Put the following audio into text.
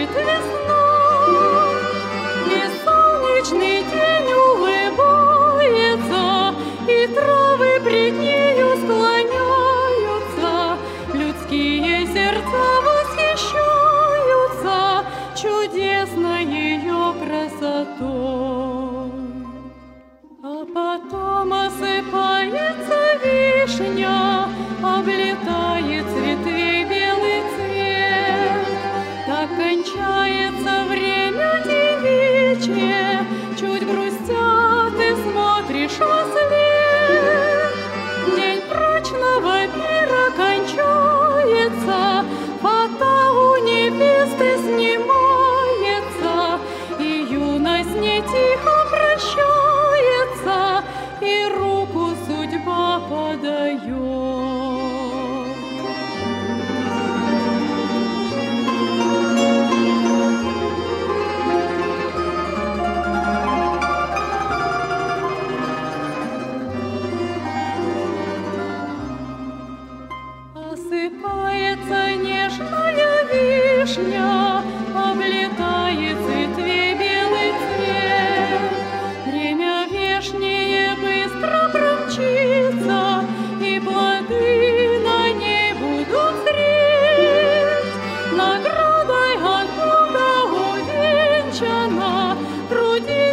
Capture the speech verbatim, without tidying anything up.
будет весна, и солнечный день улыбается, и травы пред нею склоняются, людские сердца восхищаются чудесной ее красотой. А потом осыпается вишня, облетает цветы белый цвет. Так кончается время девичье, чуть грустя ты смотришь вослед. День прочного мира кончается, фата у невесты снимается, и юность не тихо прощается, и руку судьба подает. Осыпается нежная вишня, облетает цветы белый цвет. Время вешнее быстро промчится, и плоды на ней будут зреть. Наградой от Бога увенчана, труди